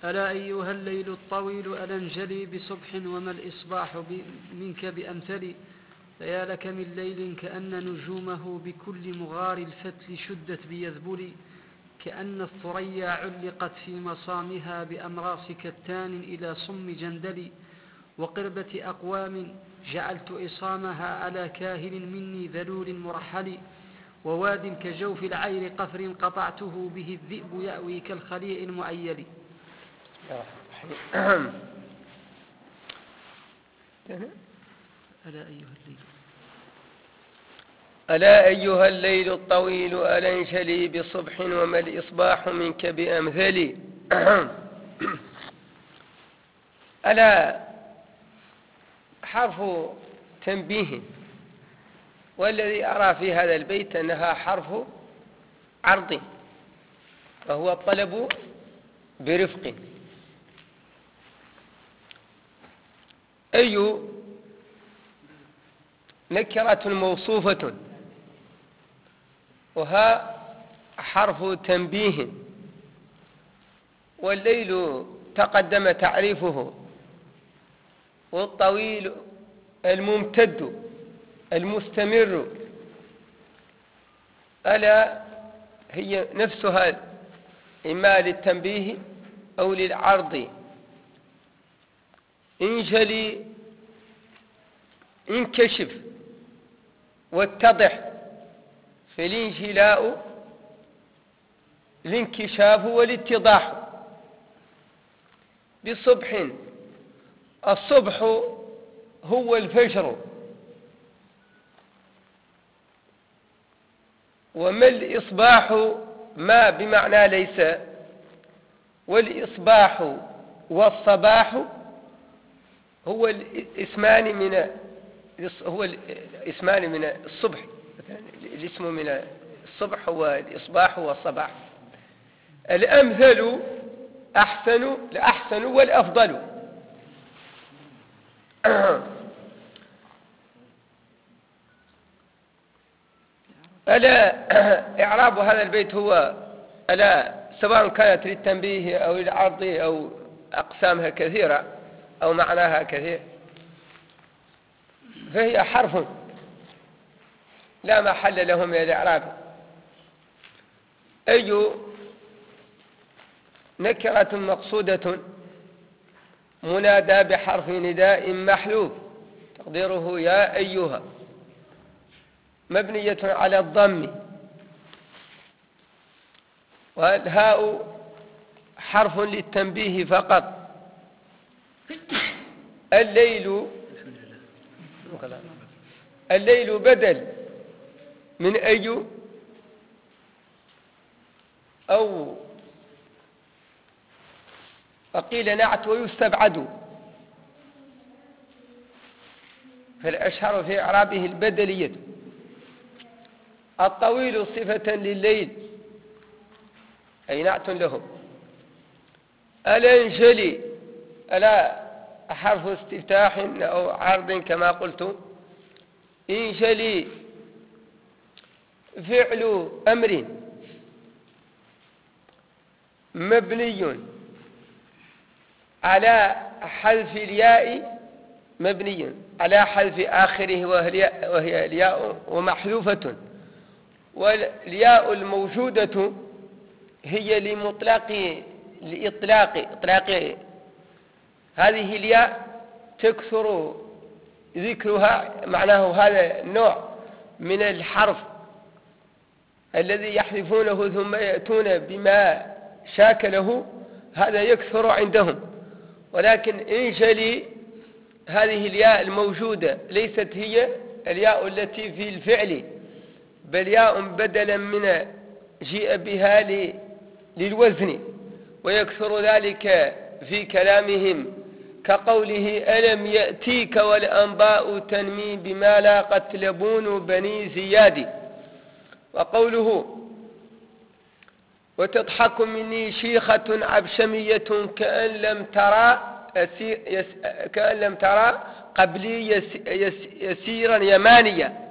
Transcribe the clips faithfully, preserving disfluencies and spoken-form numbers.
ألا أيها الليل الطويل ألا انجلي بصبح وما الإصباح منك بأمثل. فيا لك من ليل كأن نجومه بكل مغار الفتل شدت بيذبل، كأن الثريا علقت في مصامها بأمراس كتان إلى صم جندل، وقربة أقوام جعلت إصامها على كاهل مني ذلول مرحل، وواد كجوف العير قفر قطعته به الذئب يأوي كالخليء المعيل. ألا أيها الليل ألا أيها الليل الطويل ألا انشلي بصبح وما الإصباح منك بأمثلي. ألا حرف تنبيه، والذي أرى في هذا البيت أنها حرف عرض، وهو الطلب برفق. أي نكرة موصوفة، وها حرف تنبيه. والليل تقدم تعريفه، والطويل الممتد المستمر. ألا هي نفسها إما للتنبيه أو للعرض. انجلي انكشف واتضح، فالانجلاء الانكشاف والاتضاح. بصبح، الصبح هو الفجر، وما الإصباح ما بمعنى ليس، والإصباح والصباح هو الاسمان من هو الاسمان من الصبح. الاسم من الصبح هو الإصباح والصباح. الأمثل أحسن الأحسن والأفضل. ألا إعراب هذا البيت هو ألا، سواء كانت للتنبيه أو للعرض أو أقسامها كثيرة أو معناها كثير، فهي حرف لا محل له من الإعراب. أي نكرة مقصودة منادى بحرف نداء محذوف تقديره يا أيها، مبنية على الضم، والهاء حرف للتنبيه فقط. الليل الليل بدل من أي، أو وقيل نعت ويستبعد، فالأشهر في إعرابه البدلية. الطويل صفة لليل أي نعت له. ألا انشلي، ألا حرف استفتاح أو عرض كما قلت. انشلي فعل أمر مبني على حذف الياء، مبني على حذف آخره وهي الياء ومحذوفة، والياء الموجودة هي لمطلق لإطلاق إطلاق هذه الياء تكثر ذكرها. معناه هذا النوع من الحرف الذي يحذفونه ثم يأتون بما شاكله، هذا يكثر عندهم. ولكن انشلي هذه الياء الموجودة ليست هي الياء التي في الفعل، بل ياء بدلا من جيء بها للوزن، ويكثر ذلك في كلامهم كقوله ألم يأتيك والأنباء تنمي بما لاقت لبون بني زياد. وقوله وتضحك مني شيخة عبشمية كأن لم ترى كأن لم ترى قبلي يس يس يسيرا يمانيا.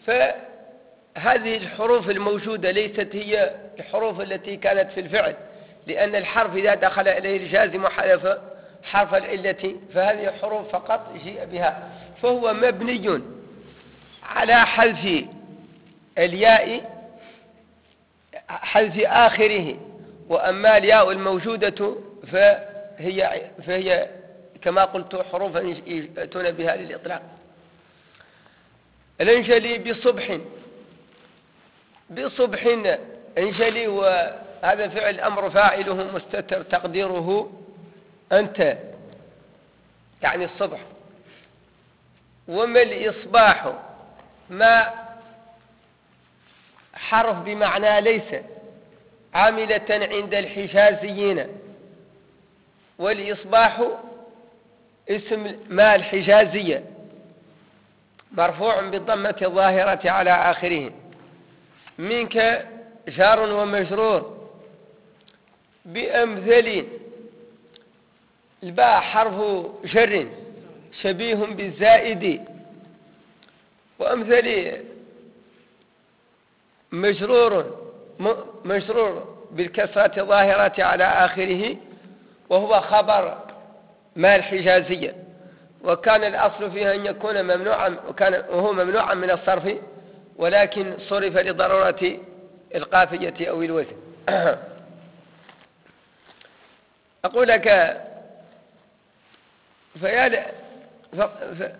فهذه الحروف الموجودة ليست هي الحروف التي كانت في الفعل، لأن الحرف إذا دخل إليه الجازم حذف حرف العلة فهذه حروف فقط جيء بها، فهو مبني على حذف الياء، حذف آخره. وأما الياء الموجودة فهي, فهي كما قلت حروفا يأتون بها للإطلاق. الانجلي بصبح، بصبح انجلي، وهذا فعل أمر فاعله مستتر تقديره أنت، يعني الصبح. وما الإصباح ما حرف بمعنى ليس عاملة عند الحجازيين، والإصباح اسم ما الحجازية مرفوع بالضمة الظاهرة على آخره. منك جار ومجرور. بأمثل الباء حرف جر شبيه بالزائد، وأمثل مجرور مجرور بالكسرة الظاهرة على آخره، وهو خبر ما الحجازية، وكان الأصل فيها أن يكون ممنوعا، وكان وهو ممنوعا من الصرف، ولكن صرف لضرورة القافية أو الوزن. أقول لك فيا ف... ف...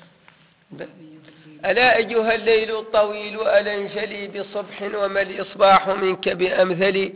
ألا أيها الليل الطويل ألنجلي بصبح وما الإصباح منك بأمثل.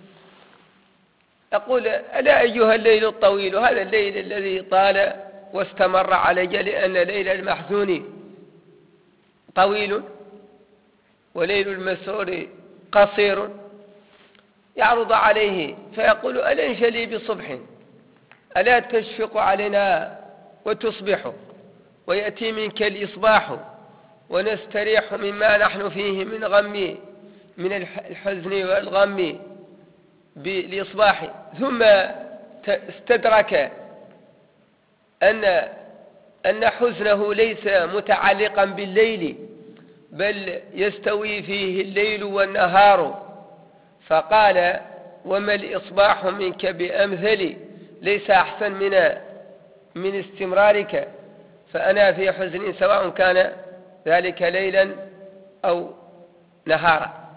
أقول ألا أيها الليل الطويل، هذا الليل الذي طال واستمر علي، لأن ليل المحزون طويل وليل المسرور قصير، يعرض عليه فيقول ألنجلي بصبح، ألا تشفق علينا وتصبح ويأتي منك الإصباح ونستريح مما نحن فيه من غم، من الحزن والغم بالإصباح. ثم استدرك أن أن حزنه ليس متعلقا بالليل، بل يستوي فيه الليل والنهار، فقال وما الإصباح منك بأمثل، ليس أحسن من من استمرارك، فأنا في حزن سواء كان ذلك ليلا أو نهارا.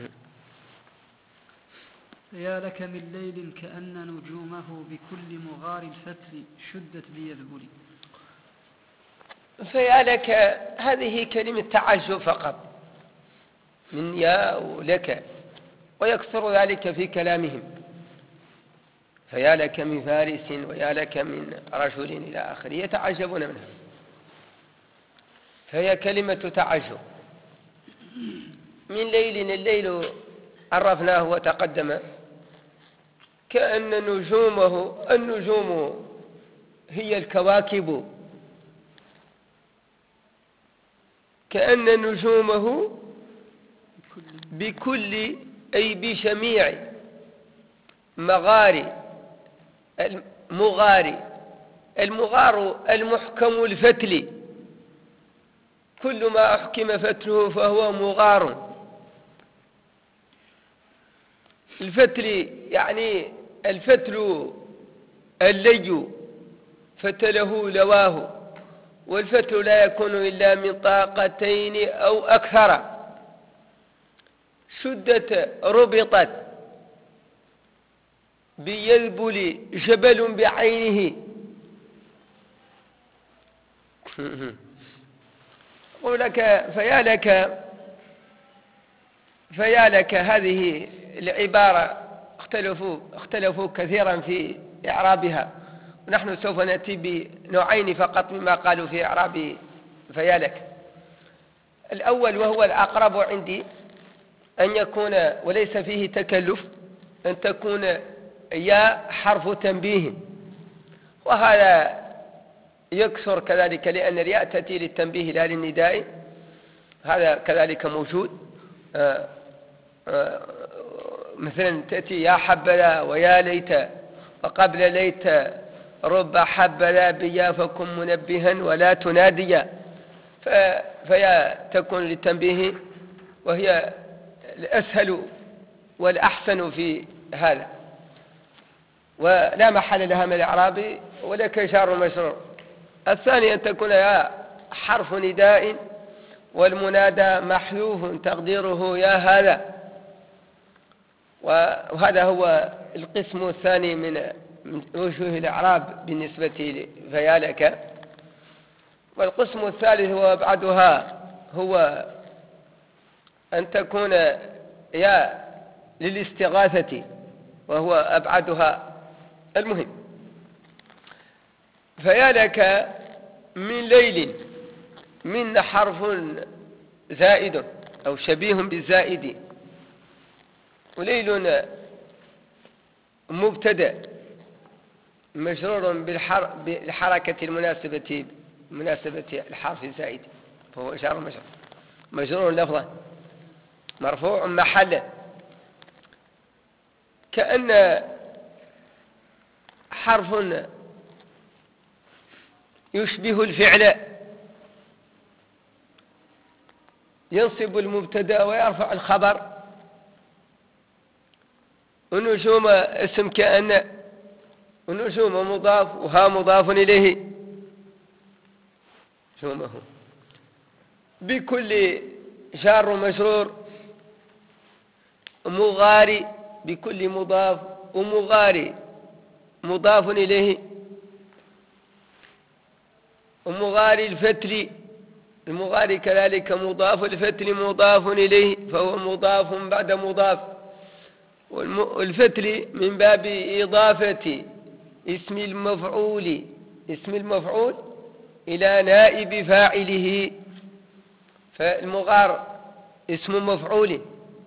يا لك من ليل كأن نجومه بكل مغار الفتل شدت بيذبل. فيا لك هذه كلمة تعجب فقط من يا ولك، ويكثر ذلك في كلامهم، فيا لك من فارس ويا لك من رجل إلى آخره، يتعجبون منها، فهي كلمة تعجب. من ليل، الليل عرفناه وتقدم، كأن نجومه، النجوم هي الكواكب، كأن نجومه بكل أي بجميع مغاري المغاري المغار المحكم الفتل، كل ما أحكم فتله فهو مغار. الفتل يعني الفتل اللي فتله لواه، والفتل لا يكون إلا من طاقتين أو أكثر. شدت ربطت بيذبل جبل بعينه. أقول لك فيا لك فيا لك هذه العبارة اختلفوا اختلفوا كثيرا في إعرابها، ونحن سوف نأتي بنوعين فقط مما قالوا في إعراب فيا لك. الأول وهو الأقرب عندي أن يكون، وليس فيه تكلف، أن تكون يا حرف تنبيه، وهذا يكثر كذلك لأن الياء تأتي للتنبيه لا للنداء، هذا كذلك موجود. آآ آآ مثلا تأتي يا حبذا ويا ليت، وقبل ليت رب حبذا بيا فكن منبها ولا تناديا، فيا تكون للتنبيه، وهي الأسهل والأحسن في هذا. ولا محل لها من الإعراب ولك جار مجرور. الثاني أن تكون يا حرف نداء والمنادى محذوف تقديره يا هذا، وهذا هو القسم الثاني من وجوه الإعراب بالنسبة لفيالك. والقسم الثالث وأبعدها هو أن تكون يا للاستغاثة وهو أبعدها. المهم فيالك من ليل، من حرف زائد أو شبيه بالزائد، وليل مبتدأ مجرور بالحركة المناسبة مناسبة الحرف الزائد، فهو جار مجرور مجرور لفظا مرفوع محلا. كأن حرف يشبه الفعل ينصب المبتدا ويرفع الخبر، ونجوم اسم كأن، ونجوم مضاف وها مضاف إليه نجومه، بكل جار مجرور مغاري، بكل مضاف ومغاري مضاف إليه، ومغاري الفتل، المغاري كذلك مضاف، الفتل مضاف إليه فهو مضاف بعد مضاف. والفتل من باب إضافة اسم المفعول اسم المفعول إلى نائب فاعله، فالمغار اسم مفعول.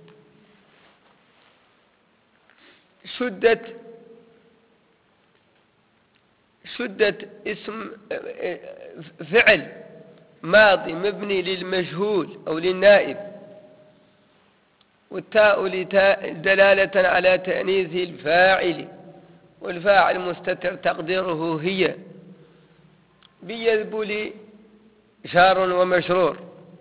شدت شدت اسم فعل ماضي مبني للمجهول أو للنائب، والتاء دلالة على تأنيث الفاعل، والفاعل مستتر تقديره هي، بيذبل جار ومجرور.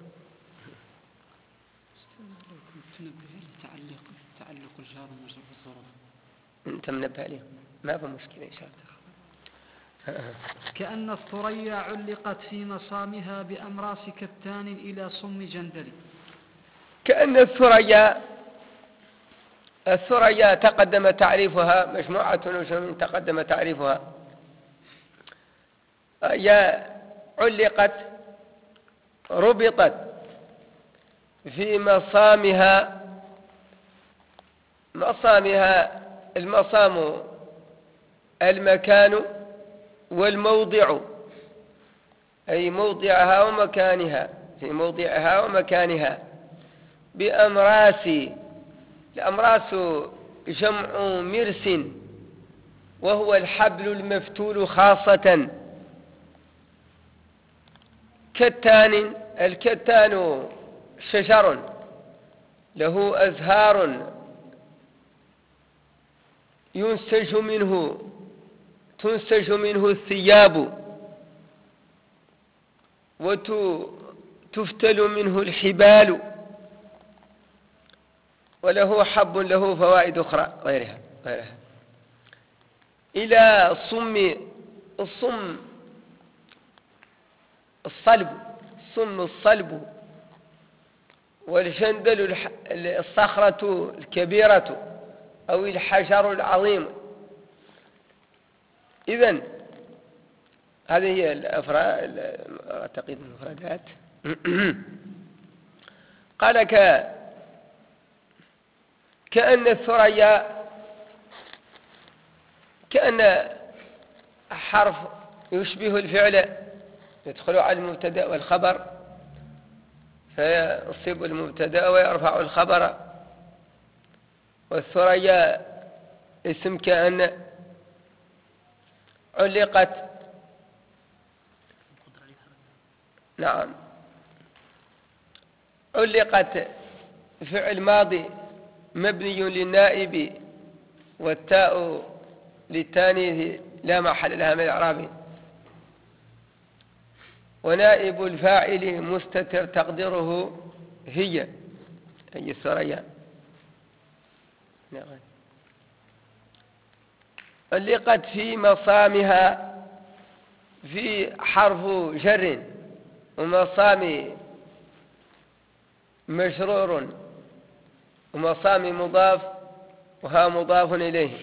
تعلق تعلق الجار والمجرور بالظروف. انت منبه عليه ما في مشكلة إن شاء الله. كأن الثريا علقت في مصامها بأمراس كتان إلى صم جندل. كأن الثريا الثريا تقدم تعريفها، مجموعة نجوم تقدم تعريفها. يا علقت ربطت في مصامها، مصامها المصام المكان والموضع، أي موضعها ومكانها، في موضعها ومكانها، بأمراس. الأمراس جمع مرس وهو الحبل المفتول خاصة. كتان، الكتان شجر له أزهار ينسج منه تنسج منه الثياب، وتفتل منه الحبال، وله حب له فوائد أخرى غيرها غيرها إلى الصم. الصم الصلب، الصم الصلب، والجندل الصخرة الكبيرة أو الحجر العظيم. إذن هذه هي الأفراد، أعتقد المفردات. قال ك كأن الثريا، كأن حرف يشبه الفعل يدخل على المبتدأ والخبر فيصيب المبتدأ ويرفع الخبر. والثريا اسم كأن علقت، نعم علقت فعل ماضي مبني للنائب، والتاء للتانيث لا محل لها من الإعراب، ونائب الفاعل مستتر تقديره هي، أي الثريا. نعم. علقت في مصامها في حرف جر ومصام مجرور ومصام مضاف وها مضاف إليه.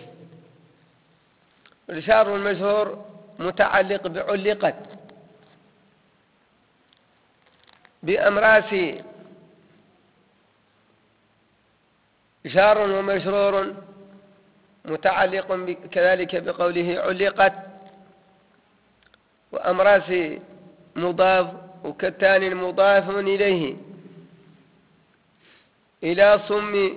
الجار المجرور متعلق بعلقت بأمراس جار ومجرور متعلق كذلك بقوله علقت، وأمراس مضاف وكتان مضاف إليه إلى صم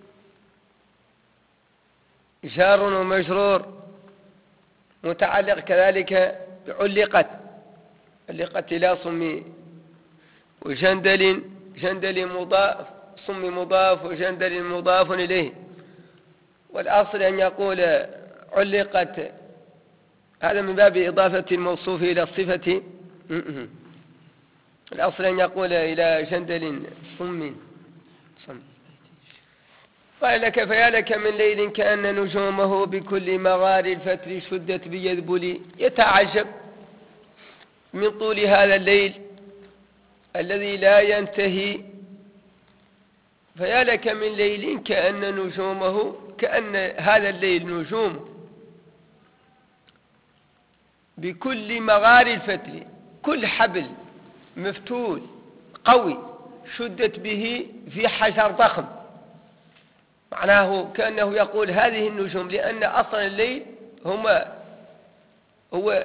جار ومجرور متعلق كذلك بعلقت، علقت إلى صم وجندل جندل مضاف صم مضاف وجندل مضاف إليه. والأصل أن يقول علقت، هذا من باب إضافة الموصوف إلى الصفة. الأصل أن يقول إلى جندل صم صم. قال لك فيا لك من ليل كأن نجومه بكل مغار الفتر شدت بيذبلي. يتعجب من طول هذا الليل الذي لا ينتهي. فيا لك من ليل كأن نجومه، كأن هذا الليل نجوم بكل مغار الفتر، كل حبل مفتول قوي شدت به في حجر ضخم. معناه كأنه يقول هذه النجوم، لأن أصلا الليل هم هو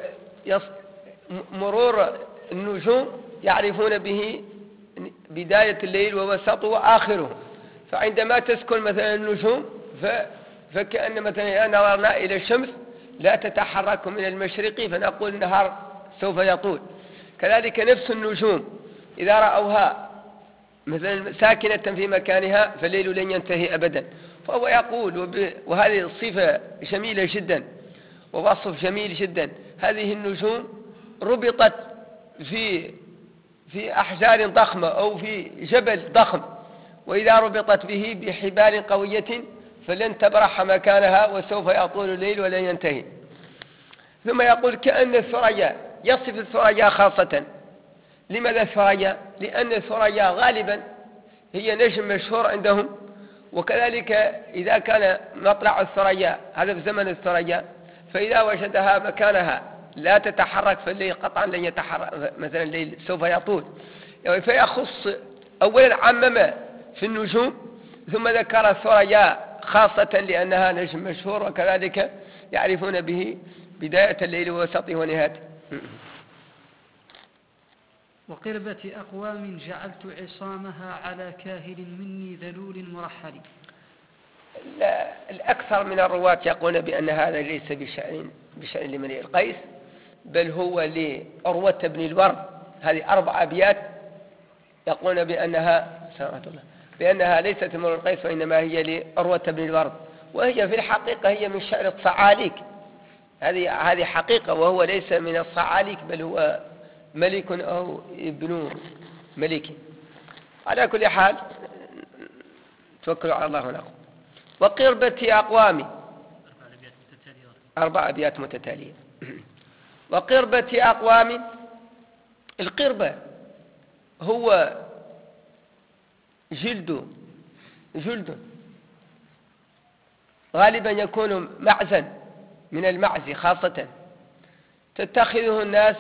مرور النجوم يعرفون به بداية الليل ووسطه وآخره. فعندما تسكن مثلا النجوم فكأن مثلا نظرنا إلى الشمس لا تتحرك من المشرق فنقول النهار سوف يطول. كذلك نفس النجوم إذا رأوها مثلا ساكنة في مكانها فالليل لن ينتهي أبدا. فهو يقول، وهذه صفة جميلة جدا ووصف جميل جدا، هذه النجوم ربطت في في أحجار ضخمة أو في جبل ضخم، وإذا ربطت به بحبال قوية فلن تبرح مكانها وسوف يطول الليل ولن ينتهي. ثم يقول كأن الثريا، يصف الثريا خاصة. لماذا الثريا؟ لأن الثريا غالبا هي نجم مشهور عندهم، وكذلك إذا كان مطلع الثريا هذا في زمن الثريا فإذا وجدها مكانها لا تتحرك فالليل قطعا لن يتحرك، مثلا الليل سوف يطول. يعني فيخص أولا عمم في النجوم ثم ذكر الثريا خاصة لأنها نجم مشهور، وكذلك يعرفون به بداية الليل ووسطه ونهايته. وقربة أقوام جعلت عصامها على كاهل مني ذلول مرحل. الأكثر من الرواة يقولون بأن هذا ليس بشأن بشأن لامرئ القيس، بل هو لعروة بن الورد. هذه أربع أبيات يقولون بأنها سلامة الله بأنها ليست امرئ القيس وإنما هي لعروة بن الورد، وهي في الحقيقة هي من شعر الصعاليك. هذه هذه حقيقة، وهو ليس من الصعاليك بل هو ملك أو ابن ملك. على كل حال توكلوا على الله ونقول. وقربة أقوام، أربع أبيات متتالية. وقربة أقوام، القربة هو جلد جلد غالبا يكون معزا من المعز خاصة، تتخذه الناس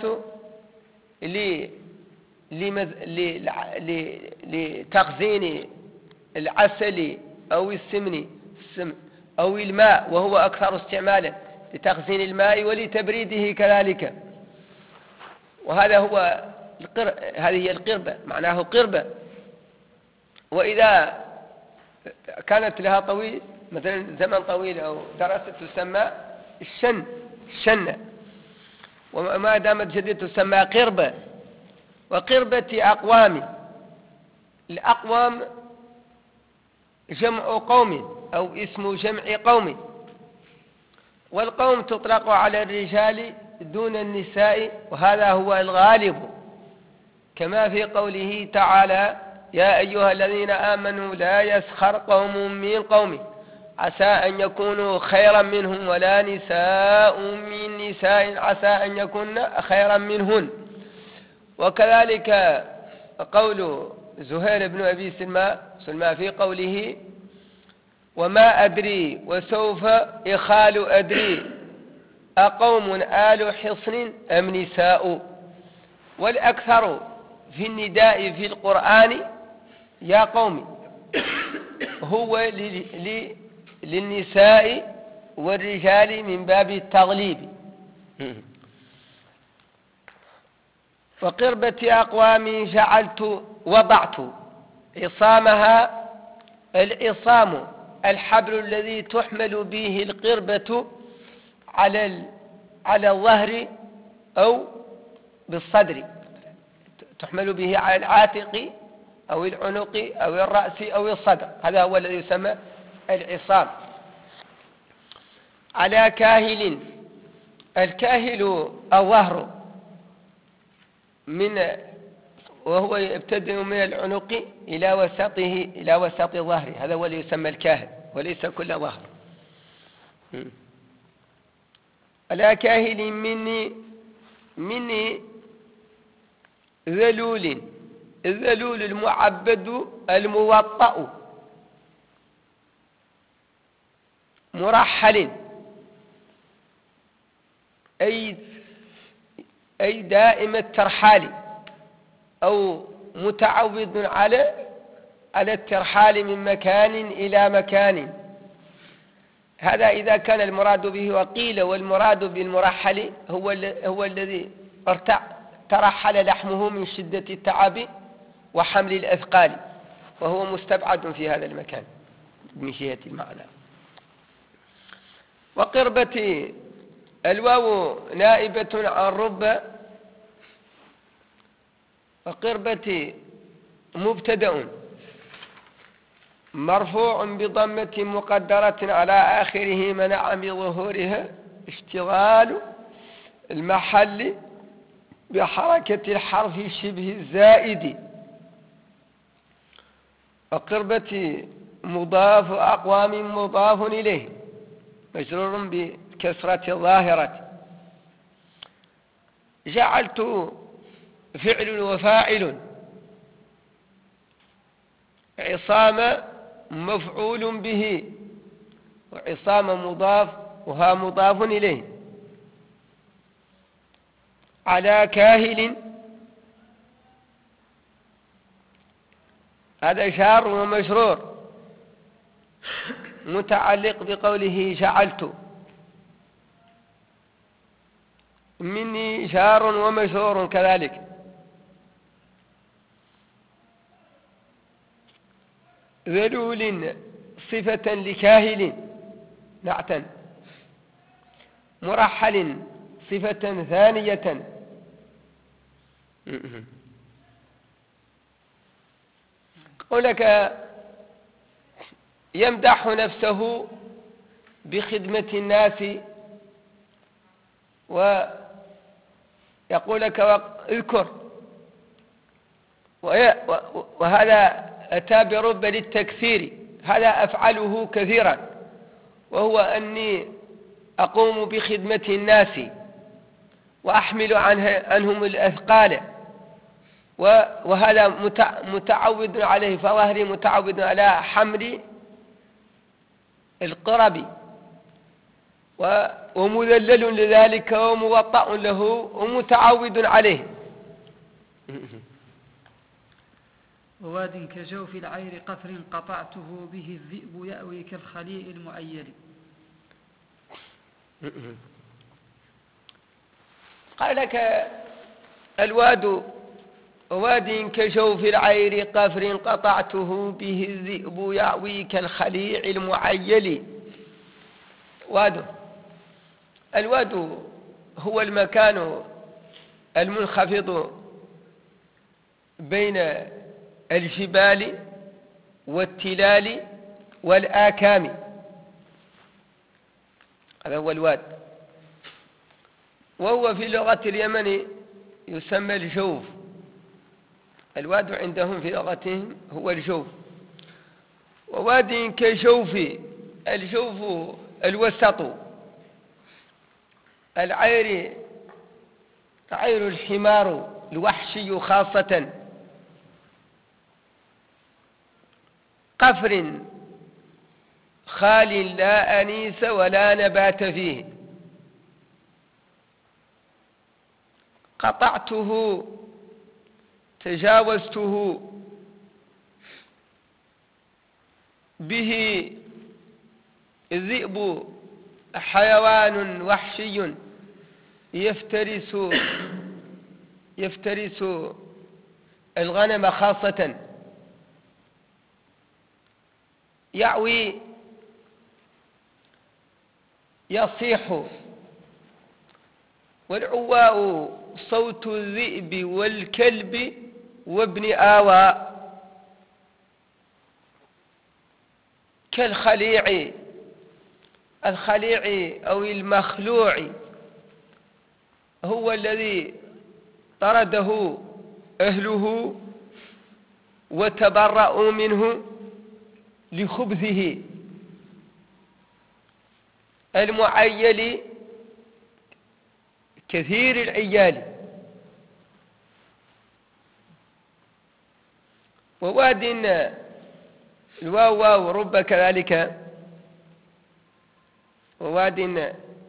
لتخزين العسل أو السمن أو الماء، وهو أكثر استعمالا لتخزين الماء ولتبريده كذلك. وهذا هو القر... هذه هي القربة، معناه قربة. وإذا كانت لها طويل مثلا زمن طويل أو دراسة تسمى الشن الشنة، وما دامت جديدة تسمى قربة. وقربة أقوام، الأقوام جمع قوم أو اسم جمع قوم، والقوم تطلق على الرجال دون النساء، وهذا هو الغالب، كما في قوله تعالى: يا أيها الذين آمنوا لا يسخر قوم من قوم عسى أن يكونوا خيرا منهم ولا نساء من نساء عسى أن يكون خيرا منهن. وكذلك قول زهير بن أبي سلمى سلمى في قوله وما أدري وسوف إخال أدري أقوم آل حصن أم نساء. والأكثر في النداء في القرآن يا قوم هو للنساء والرجال من باب التغليب. وقربة أقوام جعلت وضعت عصامها. العصام الحبل الذي تحمل به القربة على على الظهر أو بالصدر، تحمل به على العاتق أو العنق أو الرأس أو الصدر، هذا هو الذي يسمى العصام. على كاهل. الكاهل الظهر من وهو يبتدئ من العنق إلى وسطه إلى وسط الظهر، هذا هو الذي يسمى الكاهل وليس كل ظهر. على كاهل مني مني ذلول. الذلول المعبد الموطأ مرحل أي أي دائم الترحال أو متعود على على الترحال من مكان إلى مكان. هذا إذا كان المراد به. وقيل والمراد بالمرحل هو هو الذي ترحل لحمه من شدة التعب وحمل الأثقال، وهو مستبعد في هذا المكان من جهة المعنى. وقربة الواو نائبة عن رب. وقربة مبتدأ مرفوع بضمة مقدرة على آخره منع بظهورها اشتغال المحل بحركة الحرف شبه الزائد. وقربة مضاف أقوام مضاف إليه مجرور بكسرة ظاهرة. جعلت فعل وفاعل. عصام مفعول به وعصام مضاف وها مضاف إليه. على كاهل هذا شار ومشرور متعلق بقوله جعلت. مني شار ومشرور كذلك. ذلول صفة لكاهل نعتا. مرحل صفة ثانية. قولك يمدح نفسه بخدمة الناس ويقول لك اذكر، وهذا أتى برب للتكثير، هذا أفعله كثيرا، وهو أني أقوم بخدمة الناس وأحمل عنهم الأثقال، وهذا متعود عليه، فظهري متعود على حمل القرب ومذلل لذلك وموطأ له ومتعود عليه. وواد كجوف العير قفر قطعته به الذئب يأوي كالخليء المعيل. قال لك الواد واد كجوف العير قفر قطعته به الذئب يأوي كالخليع المعيل. واد الواد هو المكان المنخفض بين الجبال والتلال والآكام، هذا هو الواد، وهو في لغة اليمن يسمى الجوف. الواد عندهم في لغتهم هو الجوف. وواد كجوف الجوف الوسط العير عير الحمار الوحشي خاصة، قفر خال لا أنيس ولا نبات فيه، قطعته تجاوزته به الذئب حيوان وحشي يفترس يفترس الغنم خاصة، يعوي يصيح، والعواء صوت الذئب والكلب وابن آوى، كالخليع الخليع أو المخلوع هو الذي طرده أهله وتبرأوا منه لخبثه، المعيل كثير العيال، وواد الواو واو رب كذلك، وواد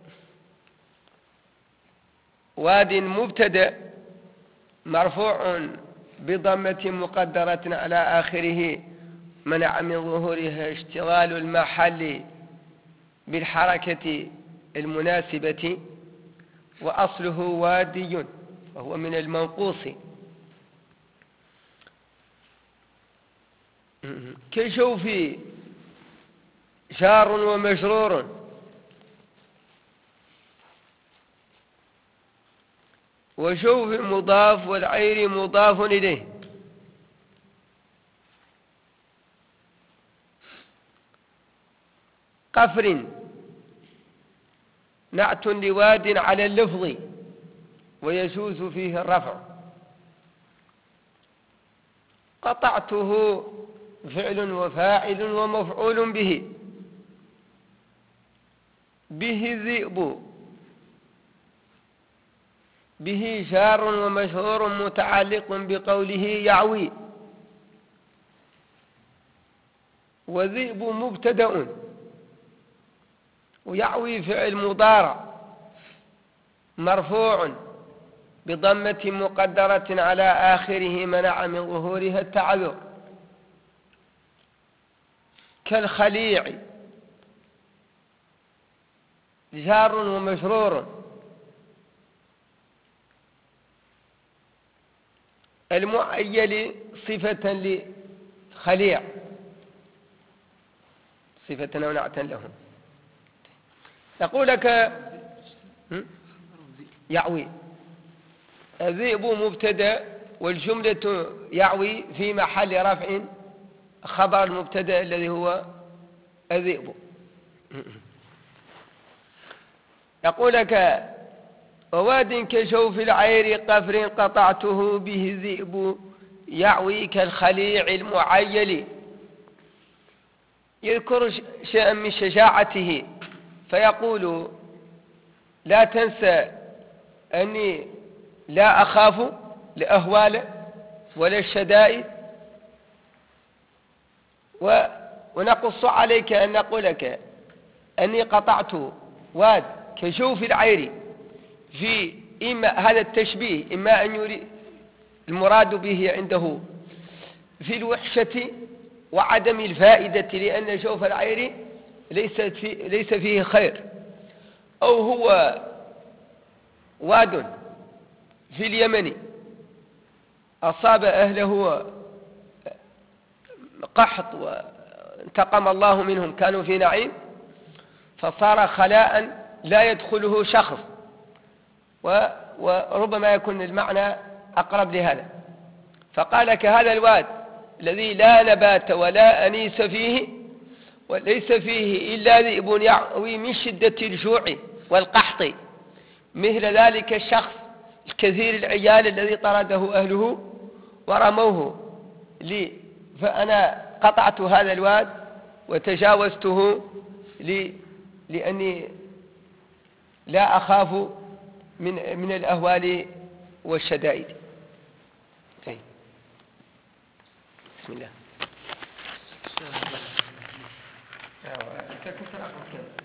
واد مبتدأ مرفوع بضمة مقدرة على آخره منع من ظهورها اشتغال المحل بالحركة المناسبة، وأصله وادي وهو من المنقوص، كشوف شار ومشرور، وشوف مضاف والعير مضاف إليه، قفر نعت لواد على اللفظ ويجوز فيه الرفع، قطعته فعل وفاعل ومفعول به، به الذئب به جار ومشهور متعلق بقوله يعوي، وذئب مبتدأ، ويعوي فعل مضارع مرفوع بضمة مقدرة على آخره منع من ظهورها التعذر، كالخليع جار ومشرور، المعيل صفة لخليع صفة أو نعتا له. يقول لك يعوي، الذئب مبتدأ والجملة يعوي في محل رفع خبر المبتدأ الذي هو الذئب. يقول لك وواد كشوف العير قفر قطعته به الذئب يعوي كالخليع المعيل، يذكر شيئا من شجاعته فيقول لا تنسى أني لا أخاف لأهوال ولا الشدائد، ونقص عليك أن نقول لك أني قطعت واد كشوف العير، في إما هذا التشبيه إما أن يريد المراد به عنده في الوحشة وعدم الفائدة، لأن شوف العير ليس, في ليس فيه خير، أو هو واد في اليمن أصاب أهله قحط وانتقم الله منهم، كانوا في نعيم فصار خلاء لا يدخله شخص، وربما يكون المعنى أقرب لهذا. فقال كهذا الواد الذي لا نبات ولا أنيس فيه وليس فيه إلا ذئب يعوي من شدة الجوع والقحط، مثل ذلك الشخص الكثير العيال الذي طرده أهله ورموه لي، فأنا قطعت هذا الواد وتجاوزته لي لأني لا أخاف من من الأهوال والشدائد. طيب بسم الله.